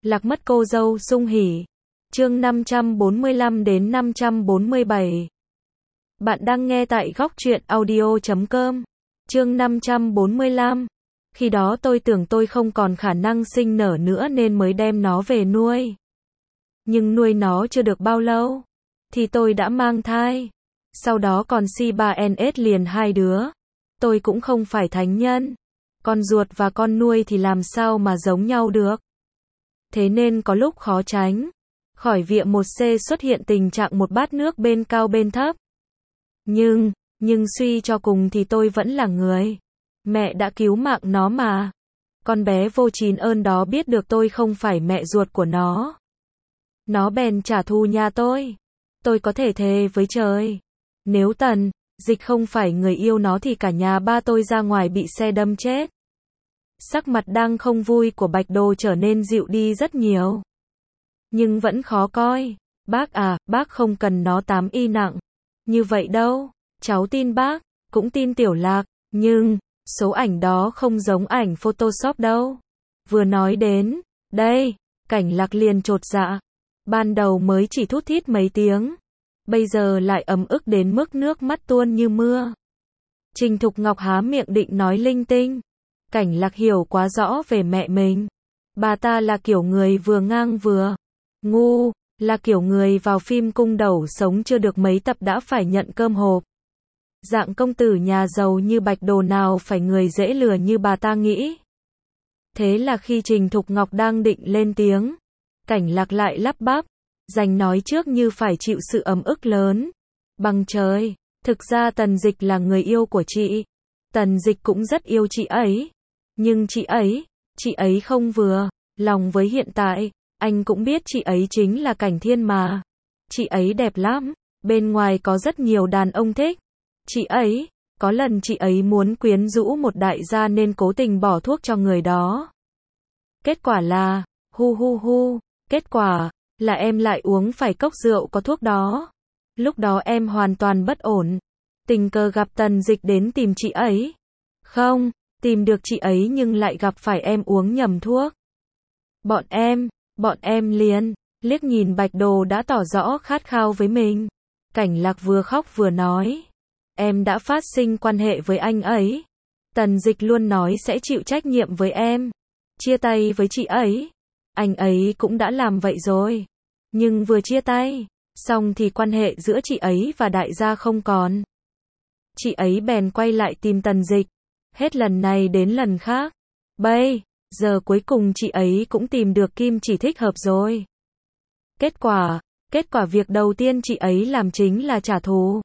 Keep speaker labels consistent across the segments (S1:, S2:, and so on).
S1: Lạc mất cô dâu sung hỉ. Chương 545 đến 547. Bạn đang nghe tại góc truyện audio.com. Chương 545. Khi đó tôi tưởng tôi không còn khả năng sinh nở nữa nên mới đem nó về nuôi. Nhưng nuôi nó chưa được bao lâu thì tôi đã mang thai. Sau đó còn C3NS liền 2 đứa. Tôi cũng không phải thánh nhân. Con ruột và con nuôi thì làm sao mà giống nhau được. Thế nên có lúc khó tránh khỏi việc 1C xuất hiện tình trạng một bát nước bên cao bên thấp. Nhưng suy cho cùng thì tôi vẫn là người mẹ đã cứu mạng nó mà. Con bé vô chín ơn đó biết được tôi không phải mẹ ruột của nó bèn trả thù nhà tôi. Tôi có thể thề với trời, nếu Tần Dịch không phải người yêu nó thì cả nhà ba tôi ra ngoài bị xe đâm chết. Sắc mặt đang không vui của Bạch Đồ trở nên dịu đi rất nhiều. Nhưng vẫn khó coi. Bác à, bác không cần nó 8Y nặng như vậy đâu. Cháu tin bác, cũng tin Tiểu Lạc, nhưng số ảnh đó không giống ảnh Photoshop đâu. Vừa nói đến đây, Cảnh Lạc liền chột dạ. Ban đầu mới chỉ thút thít mấy tiếng, bây giờ lại ấm ức đến mức nước mắt tuôn như mưa. Trình Thục Ngọc há miệng định nói linh tinh. Cảnh Lạc hiểu quá rõ về mẹ mình. Bà ta là kiểu người vừa ngang vừa ngu, là kiểu người vào phim cung đầu sống chưa được mấy tập đã phải nhận cơm hộp. Dạng công tử nhà giàu như Bạch Đồ nào phải người dễ lừa như bà ta nghĩ. Thế là khi Trình Thục Ngọc đang định lên tiếng, Cảnh Lạc lại lắp bắp, giành nói trước như phải chịu sự ấm ức lớn. Bằng trời, thực ra Tần Dịch là người yêu của chị. Tần Dịch cũng rất yêu chị ấy. Nhưng chị ấy không vừa lòng với hiện tại. Anh cũng biết chị ấy chính là Cảnh Thiên mà. Chị ấy đẹp lắm, bên ngoài có rất nhiều đàn ông thích chị ấy. Có lần chị ấy muốn quyến rũ một đại gia nên cố tình bỏ thuốc cho người đó. Kết quả là, kết quả là em lại uống phải cốc rượu có thuốc đó. Lúc đó em hoàn toàn bất ổn. Tình cờ gặp Tần Dịch đến tìm chị ấy. Không, tìm được chị ấy nhưng lại gặp phải em uống nhầm thuốc. Bọn em liền liếc nhìn Bạch Đồ đã tỏ rõ khát khao với mình. Cảnh Lạc vừa khóc vừa nói, em đã phát sinh quan hệ với anh ấy. Tần Dịch luôn nói sẽ chịu trách nhiệm với em. Chia tay với chị ấy. Anh ấy cũng đã làm vậy rồi. Nhưng vừa chia tay xong thì quan hệ giữa chị ấy và đại gia không còn. Chị ấy bèn quay lại tìm Tần Dịch. Hết lần này đến lần khác. Bây giờ cuối cùng chị ấy cũng tìm được kim chỉ thích hợp rồi. Kết quả việc đầu tiên chị ấy làm chính là trả thù.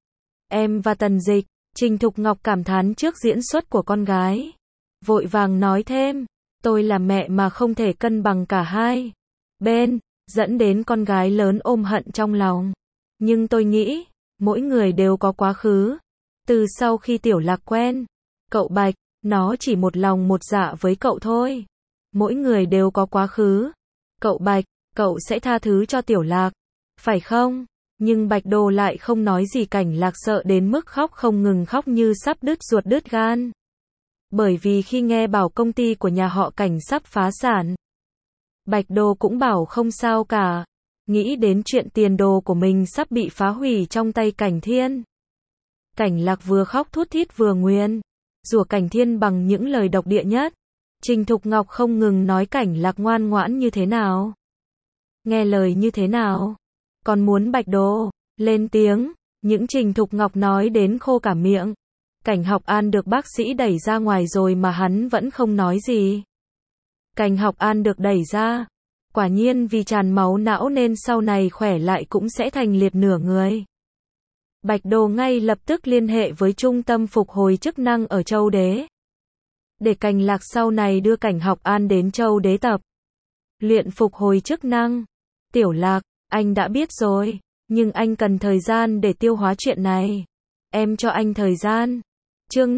S1: Em và Tần Dịch. Trình Thục Ngọc cảm thán trước diễn xuất của con gái. Vội vàng nói thêm, tôi là mẹ mà không thể cân bằng cả hai bên, dẫn đến con gái lớn ôm hận trong lòng. Nhưng tôi nghĩ, mỗi người đều có quá khứ. Từ sau khi Tiểu Lạc quen cậu Bạch, nó chỉ một lòng một dạ với cậu thôi. Mỗi người đều có quá khứ. Cậu Bạch, cậu sẽ tha thứ cho Tiểu Lạc, phải không? Nhưng Bạch Đồ lại không nói gì. Cảnh Lạc sợ đến mức khóc không ngừng, khóc như sắp đứt ruột đứt gan. Bởi vì khi nghe bảo công ty của nhà họ Cảnh sắp phá sản, Bạch Đồ cũng bảo không sao cả. Nghĩ đến chuyện tiền đồ của mình sắp bị phá hủy trong tay Cảnh Thiên. Cảnh Lạc vừa khóc thút thít vừa nguyền rủa Cảnh Thiên bằng những lời độc địa nhất. Trình Thục Ngọc không ngừng nói Cảnh Lạc ngoan ngoãn như thế nào, nghe lời như thế nào. Còn muốn Bạch Đồ lên tiếng, những Trình Thục Ngọc nói đến khô cả miệng. Cảnh Học An được bác sĩ đẩy ra ngoài rồi mà hắn vẫn không nói gì. Cảnh Học An được đẩy ra, quả nhiên vì tràn máu não nên sau này khỏe lại cũng sẽ thành liệt nửa người. Bạch Đồ ngay lập tức liên hệ với trung tâm phục hồi chức năng ở Châu Đế. Để Cảnh Lạc sau này đưa Cảnh Học An đến Châu Đế tập luyện phục hồi chức năng. Tiểu Lạc, anh đã biết rồi, nhưng anh cần thời gian để tiêu hóa chuyện này. Em cho anh thời gian. Chương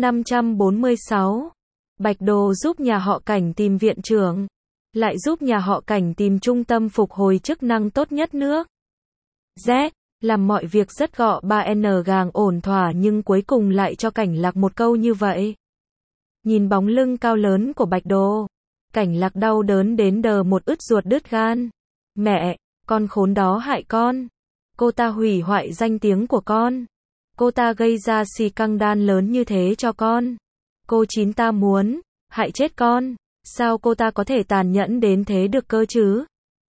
S1: 546. Bạch Đồ giúp nhà họ Cảnh tìm viện trưởng, lại giúp nhà họ Cảnh tìm trung tâm phục hồi chức năng tốt nhất nước Z, làm mọi việc rất gọn 3N gàng ổn thỏa nhưng cuối cùng lại cho Cảnh Lạc một câu như vậy. Nhìn bóng lưng cao lớn của Bạch Đồ, Cảnh Lạc đau đớn đến đờ một ứt ruột đứt gan. Mẹ, con khốn đó hại con. Cô ta hủy hoại danh tiếng của con. Cô ta gây ra scandal lớn như thế cho con. Cô Chín ta muốn hại chết con. Sao cô ta có thể tàn nhẫn đến thế được cơ chứ?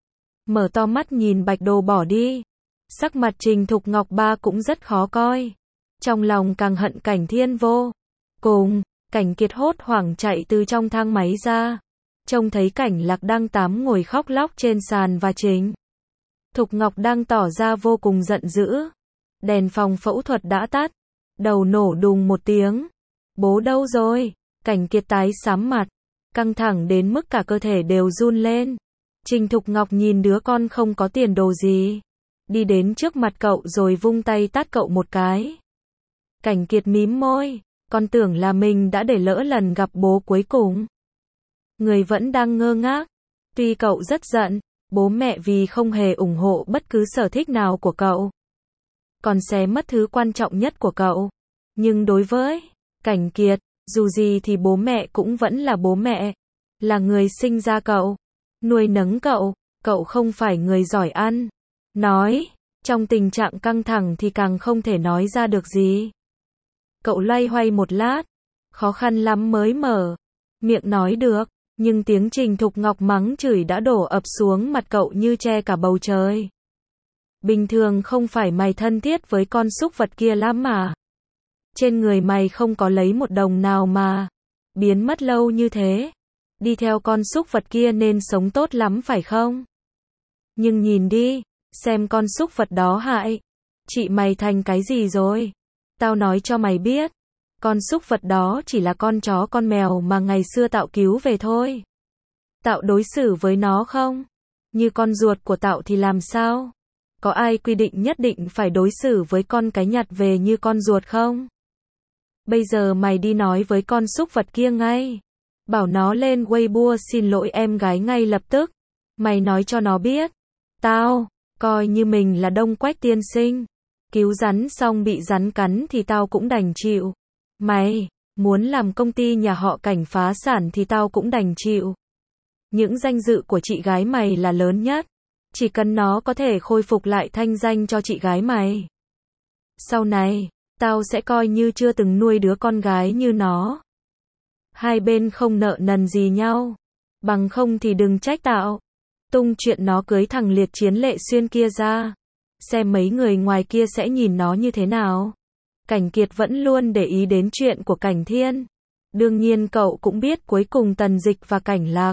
S1: Mở to mắt nhìn Bạch Đồ bỏ đi. Sắc mặt Trình Thục Ngọc Ba cũng rất khó coi. Trong lòng càng hận Cảnh Thiên vô cùng. Cảnh Kiệt hốt hoảng chạy từ trong thang máy ra. Trông thấy Cảnh Lạc đang tắm ngồi khóc lóc trên sàn và Trình Thục Ngọc đang tỏ ra vô cùng giận dữ. Đèn phòng phẫu thuật đã tắt. Đầu nổ đùng một tiếng. Bố đâu rồi? Cảnh Kiệt tái xám mặt. Căng thẳng đến mức cả cơ thể đều run lên. Trình Thục Ngọc nhìn đứa con không có tiền đồ gì. Đi đến trước mặt cậu rồi vung tay tát cậu một cái. Cảnh Kiệt mím môi. Con tưởng là mình đã để lỡ lần gặp bố cuối cùng. Người vẫn đang ngơ ngác. Tuy cậu rất giận, bố mẹ vì không hề ủng hộ bất cứ sở thích nào của cậu. Còn xé mất thứ quan trọng nhất của cậu. Nhưng đối với Cảnh Kiệt, dù gì thì bố mẹ cũng vẫn là bố mẹ. Là người sinh ra cậu, nuôi nấng cậu, cậu không phải người giỏi ăn. Nói, trong tình trạng căng thẳng thì càng không thể nói ra được gì. Cậu loay hoay một lát, khó khăn lắm mới mở miệng nói được, nhưng tiếng Trình Thục Ngọc mắng chửi đã đổ ập xuống mặt cậu như che cả bầu trời. Bình thường không phải mày thân thiết với con súc vật kia lắm mà. Trên người mày không có lấy một đồng nào mà biến mất lâu như thế. Đi theo con súc vật kia nên sống tốt lắm phải không? Nhưng nhìn đi, xem con súc vật đó hại chị mày thành cái gì rồi. Tao nói cho mày biết, con súc vật đó chỉ là con chó con mèo mà ngày xưa Tạo cứu về thôi. Tạo đối xử với nó không như con ruột của Tạo thì làm sao? Có ai quy định nhất định phải đối xử với con cái nhặt về như con ruột không? Bây giờ mày đi nói với con súc vật kia ngay. Bảo nó lên Weibo xin lỗi em gái ngay lập tức. Mày nói cho nó biết. Tao coi như mình là Đông Quách tiên sinh. Cứu rắn xong bị rắn cắn thì tao cũng đành chịu. Mày muốn làm công ty nhà họ Cảnh phá sản thì tao cũng đành chịu. Những danh dự của chị gái mày là lớn nhất. Chỉ cần nó có thể khôi phục lại thanh danh cho chị gái mày. Sau này, tao sẽ coi như chưa từng nuôi đứa con gái như nó. Hai bên không nợ nần gì nhau. Bằng không thì đừng trách Tạo tung chuyện nó cưới thằng Liệt Chiến Lệ Xuyên kia ra. Xem mấy người ngoài kia sẽ nhìn nó như thế nào. Cảnh Kiệt vẫn luôn để ý đến chuyện của Cảnh Thiên. Đương nhiên cậu cũng biết cuối cùng Tần Dịch và Cảnh Lạc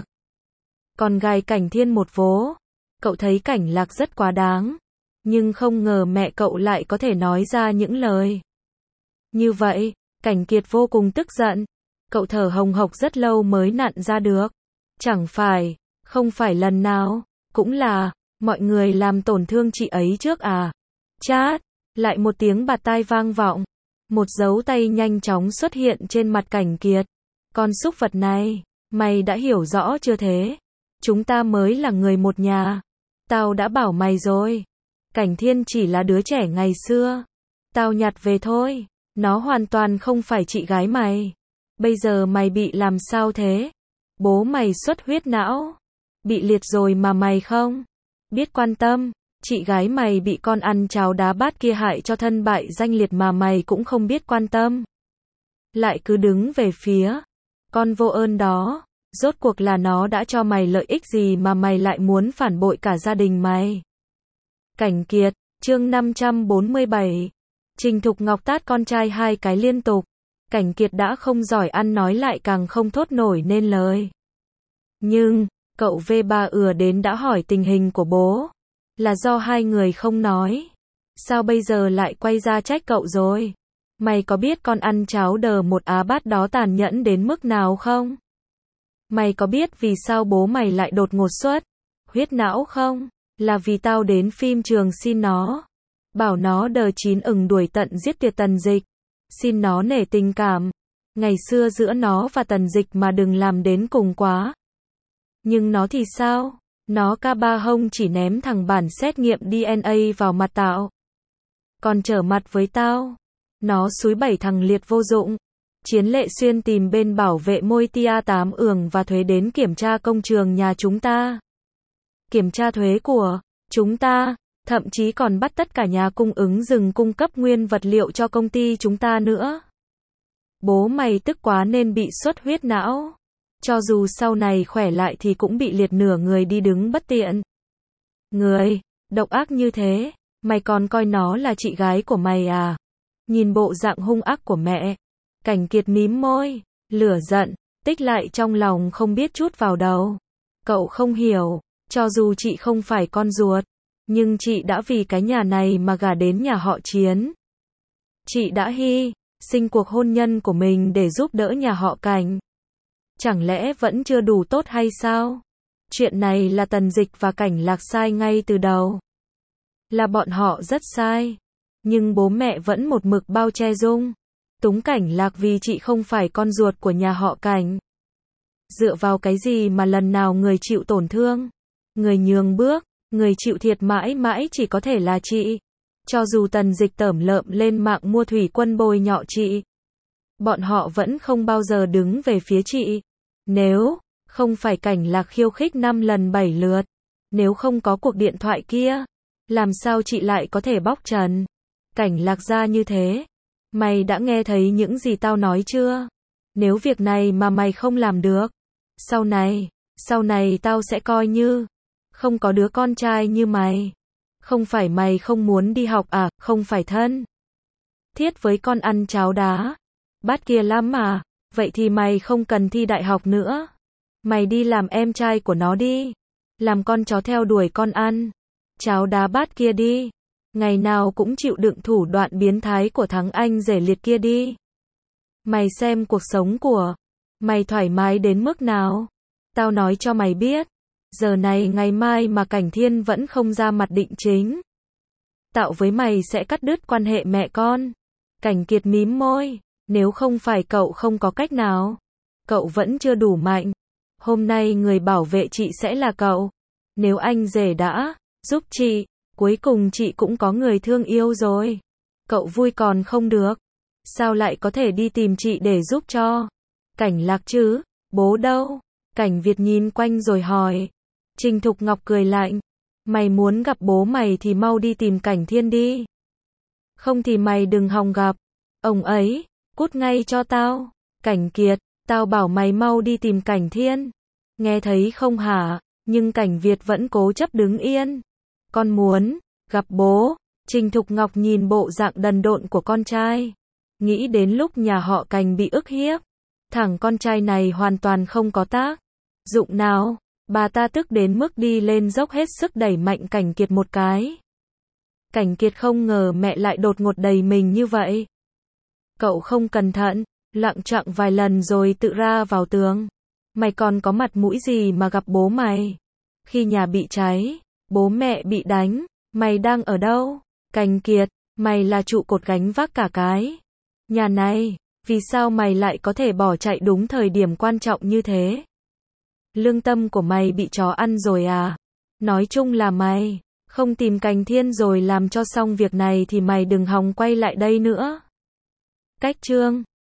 S1: còn gài Cảnh Thiên một vố. Cậu thấy Cảnh Lạc rất quá đáng. Nhưng không ngờ mẹ cậu lại có thể nói ra những lời như vậy. Cảnh Kiệt vô cùng tức giận. Cậu thở hồng hộc rất lâu mới nặn ra được. Chẳng phải, không phải lần nào, cũng là, mọi người làm tổn thương chị ấy trước à? Chát, lại một tiếng bạt tai vang vọng. Một dấu tay nhanh chóng xuất hiện trên mặt Cảnh Kiệt. Con súc vật này, mày đã hiểu rõ chưa thế? Chúng ta mới là người một nhà. Tao đã bảo mày rồi. Cảnh Thiên chỉ là đứa trẻ ngày xưa. Tao nhặt về thôi. Nó hoàn toàn không phải chị gái mày. Bây giờ mày bị làm sao thế? Bố mày xuất huyết não. Bị liệt rồi mà mày không biết quan tâm. Chị gái mày bị con ăn cháo đá bát kia hại cho thân bại danh liệt mà mày cũng không biết quan tâm. Lại cứ đứng về phía con vô ơn đó. Rốt cuộc là nó đã cho mày lợi ích gì mà mày lại muốn phản bội cả gia đình mày? Cảnh Kiệt, chương 547. Trình Thục Ngọc tát con trai 2 cái liên tục. Cảnh Kiệt đã không giỏi ăn nói lại càng không thốt nổi nên lời. Nhưng, cậu V3 ùa đến đã hỏi tình hình của bố. Là do hai người không nói. Sao bây giờ lại quay ra trách cậu rồi? Mày có biết con ăn cháo đờ một á bát đó tàn nhẫn đến mức nào không? Mày có biết vì sao bố mày lại đột ngột xuất huyết não không? Là vì tao đến phim trường xin nó. Bảo nó đờ chín đuổi tận giết tuyệt Tần Dịch. Xin nó nể tình cảm. Ngày xưa giữa nó và Tần Dịch mà đừng làm đến cùng quá. Nhưng nó thì sao? Nó ca ba hông chỉ ném thằng bản xét nghiệm DNA vào mặt Tạo. Còn trở mặt với tao. Nó xúi 7 thằng Liệt vô dụng. Chiến Lệ Xuyên tìm bên bảo vệ môi tia 8 ường và thuế đến kiểm tra công trường nhà chúng ta. Kiểm tra thuế của chúng ta, thậm chí còn bắt tất cả nhà cung ứng dừng cung cấp nguyên vật liệu cho công ty chúng ta nữa. Bố mày tức quá nên bị xuất huyết não. Cho dù sau này khỏe lại thì cũng bị liệt nửa người đi đứng bất tiện. Người, độc ác như thế, mày còn coi nó là chị gái của mày à? Nhìn bộ dạng hung ác của mẹ, Cảnh Kiệt mím môi, lửa giận, tích lại trong lòng không biết chút vào đâu. Cậu không hiểu, cho dù chị không phải con ruột, nhưng chị đã vì cái nhà này mà gả đến nhà họ Chiến. Chị đã hy sinh cuộc hôn nhân của mình để giúp đỡ nhà họ Cảnh. Chẳng lẽ vẫn chưa đủ tốt hay sao? Chuyện này là Tần Dịch và Cảnh Lạc sai ngay từ đầu. Là bọn họ rất sai. Nhưng bố mẹ vẫn một mực bao che dung túng Cảnh Lạc vì chị không phải con ruột của nhà họ Cảnh. Dựa vào cái gì mà lần nào người chịu tổn thương, người nhường bước, người chịu thiệt mãi mãi chỉ có thể là chị. Cho dù Tần Dịch tởm lợm lên mạng mua thủy quân bôi nhọ chị, bọn họ vẫn không bao giờ đứng về phía chị. Nếu không phải Cảnh Lạc khiêu khích 5 lần 7 lượt, nếu không có cuộc điện thoại kia, làm sao chị lại có thể bóc trần Cảnh Lạc ra như thế? Mày đã nghe thấy những gì tao nói chưa? Nếu việc này mà mày không làm được, sau này tao sẽ coi như không có đứa con trai như mày. Không phải mày không muốn đi học à, không phải thân thiết với con ăn cháo đá bát kia lắm mà, vậy thì mày không cần thi đại học nữa. Mày đi làm em trai của nó đi, làm con chó theo đuổi con ăn cháo đá bát kia đi, ngày nào cũng chịu đựng thủ đoạn biến thái của thằng anh rể liệt kia đi. Mày xem cuộc sống của mày thoải mái đến mức nào. Tao nói cho mày biết, giờ này ngày mai mà Cảnh Thiên vẫn không ra mặt định chính, tạo với mày sẽ cắt đứt quan hệ mẹ con. Cảnh Kiệt mím môi, nếu không phải cậu không có cách nào, cậu vẫn chưa đủ mạnh. Hôm nay người bảo vệ chị sẽ là cậu. Nếu anh rể đã giúp chị, cuối cùng chị cũng có người thương yêu rồi. Cậu vui còn không được, sao lại có thể đi tìm chị để giúp cho Cảnh Lạc chứ? Bố đâu? Cảnh Việt nhìn quanh rồi hỏi. Trình Thục Ngọc cười lạnh, mày muốn gặp bố mày thì mau đi tìm Cảnh Thiên đi. Không thì mày đừng hòng gặp ông ấy, cút ngay cho tao. Cảnh Kiệt, tao bảo mày mau đi tìm Cảnh Thiên. Nghe thấy không hả? Nhưng Cảnh Việt vẫn cố chấp đứng yên. Con muốn gặp bố. Trình Thục Ngọc nhìn bộ dạng đần độn của con trai, nghĩ đến lúc nhà họ Cảnh bị ức hiếp, thằng con trai này hoàn toàn không có tác dụng nào. Bà ta tức đến mức đi lên dốc hết sức đẩy mạnh Cảnh Kiệt một cái. Cảnh Kiệt không ngờ mẹ lại đột ngột đẩy mình như vậy. Cậu không cẩn thận, loạng choạng vài lần rồi tự ra vào tường. Mày còn có mặt mũi gì mà gặp bố mày? Khi nhà bị cháy, bố mẹ bị đánh, mày đang ở đâu? Cảnh Kiệt, mày là trụ cột gánh vác cả cái nhà này, vì sao mày lại có thể bỏ chạy đúng thời điểm quan trọng như thế? Lương tâm của mày bị chó ăn rồi à? Nói chung là mày không tìm Cảnh Thiên rồi làm cho xong việc này thì mày đừng hòng quay lại đây nữa. Cách chương